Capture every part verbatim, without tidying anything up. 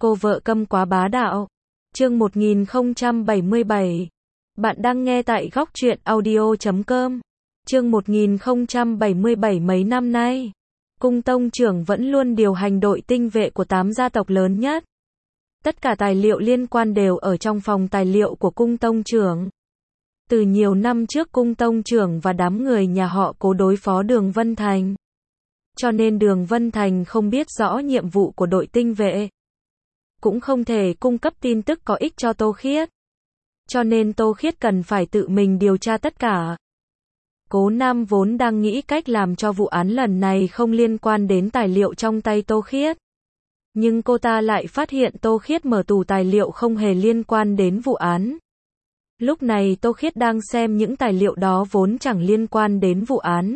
Cô vợ câm quá bá đạo. Chương một nghìn không trăm bảy mươi bảy. Bạn đang nghe tại góc truyện audio chấm com. Chương một nghìn không trăm bảy mươi bảy. Mấy năm nay, Cung tông trưởng vẫn luôn điều hành đội tinh vệ của tám gia tộc lớn nhất. Tất cả tài liệu liên quan đều ở trong phòng tài liệu của cung tông trưởng. Từ nhiều năm trước cung tông trưởng và đám người nhà họ Cố đối phó Đường Vân Thành. Cho nên Đường Vân Thành không biết rõ nhiệm vụ của đội tinh vệ. Cũng không thể cung cấp tin tức có ích cho Tô Khiết. Cho nên Tô Khiết cần phải tự mình điều tra tất cả. Cố Nam vốn đang nghĩ cách làm cho vụ án lần này không liên quan đến tài liệu trong tay Tô Khiết. Nhưng cô ta lại phát hiện Tô Khiết mở tủ tài liệu không hề liên quan đến vụ án. Lúc này Tô Khiết đang xem những tài liệu đó vốn chẳng liên quan đến vụ án.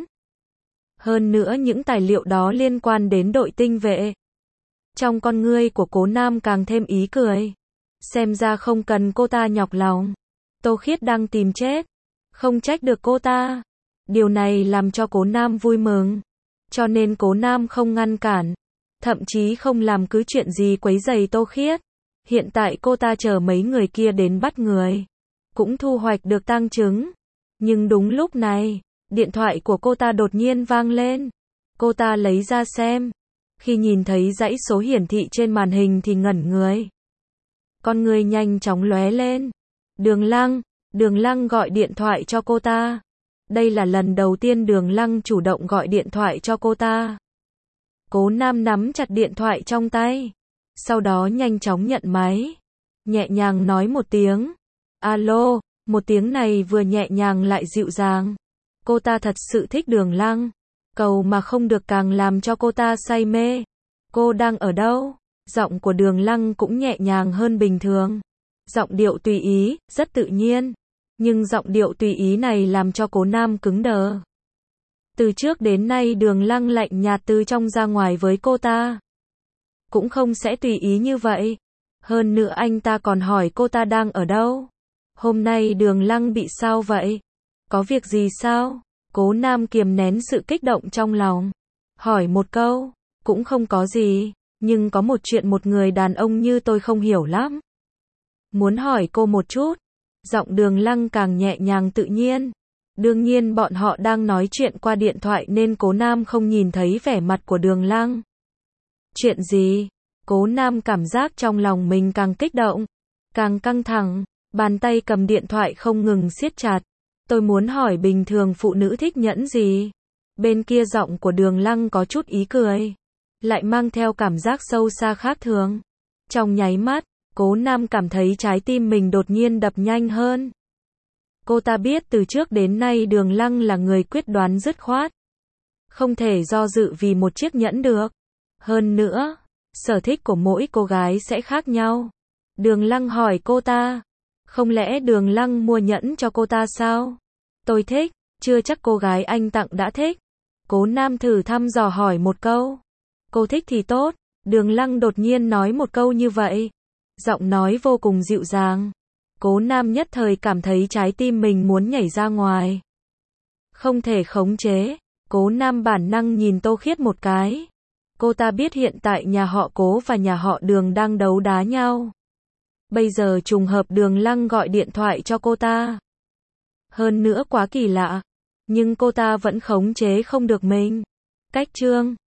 Hơn nữa những tài liệu đó liên quan đến đội tinh vệ. Trong con ngươi của Cố Nam càng thêm ý cười. Xem ra không cần cô ta nhọc lòng. Tô Khiết đang tìm chết. Không trách được cô ta. Điều này làm cho Cố Nam vui mừng. Cho nên Cố Nam không ngăn cản. Thậm chí không làm cứ chuyện gì quấy rầy Tô Khiết. Hiện tại cô ta chờ mấy người kia đến bắt người. Cũng thu hoạch được tang chứng. Nhưng đúng lúc này, điện thoại của cô ta đột nhiên vang lên. Cô ta lấy ra xem. Khi nhìn thấy dãy số hiển thị trên màn hình thì ngẩn người. Con người nhanh chóng lóe lên. Đường Lăng, Đường Lăng gọi điện thoại cho cô ta. Đây là lần đầu tiên Đường Lăng chủ động gọi điện thoại cho cô ta. Cố Nam nắm chặt điện thoại trong tay. Sau đó nhanh chóng nhận máy. Nhẹ nhàng nói một tiếng. Alo, một tiếng này vừa nhẹ nhàng lại dịu dàng. Cô ta thật sự thích Đường Lăng. Cầu mà không được càng làm cho cô ta say mê. Cô đang ở đâu? Giọng của Đường Lăng cũng nhẹ nhàng hơn bình thường. Giọng điệu tùy ý, rất tự nhiên. Nhưng giọng điệu tùy ý này làm cho Cố Nam cứng đờ. Từ trước đến nay Đường Lăng lạnh nhạt từ trong ra ngoài với cô ta. Cũng không sẽ tùy ý như vậy. Hơn nữa anh ta còn hỏi cô ta đang ở đâu. Hôm nay Đường Lăng bị sao vậy? Có việc gì sao? Cố Nam kiềm nén sự kích động trong lòng. Hỏi một câu, cũng không có gì, nhưng có một chuyện một người đàn ông như tôi không hiểu lắm. Muốn hỏi cô một chút. Giọng Đường Lăng càng nhẹ nhàng tự nhiên. Đương nhiên bọn họ đang nói chuyện qua điện thoại nên Cố Nam không nhìn thấy vẻ mặt của Đường Lăng. Chuyện gì? Cố Nam cảm giác trong lòng mình càng kích động, càng căng thẳng, bàn tay cầm điện thoại không ngừng siết chặt. Tôi muốn hỏi bình thường phụ nữ thích nhẫn gì? Bên kia giọng của Đường Lăng có chút ý cười, lại mang theo cảm giác sâu xa khác thường. Trong nháy mắt, Cố Nam cảm thấy trái tim mình đột nhiên đập nhanh hơn. Cô ta biết từ trước đến nay Đường Lăng là người quyết đoán dứt khoát. Không thể do dự vì một chiếc nhẫn được. Hơn nữa, sở thích của mỗi cô gái sẽ khác nhau. Đường Lăng hỏi cô ta. Không lẽ Đường Lăng mua nhẫn cho cô ta sao? Tôi thích, chưa chắc cô gái anh tặng đã thích. Cố Nam thử thăm dò hỏi một câu. Cô thích thì tốt. Đường Lăng đột nhiên nói một câu như vậy. Giọng nói vô cùng dịu dàng. Cố Nam nhất thời cảm thấy trái tim mình muốn nhảy ra ngoài. Không thể khống chế. Cố Nam bản năng nhìn Tô Khiết một cái. Cô ta biết hiện tại nhà họ Cố và nhà họ Đường đang đấu đá nhau. Bây giờ trùng hợp Đường Lăng gọi điện thoại cho cô ta. Hơn nữa quá kỳ lạ. Nhưng cô ta vẫn khống chế không được mình. Cách chương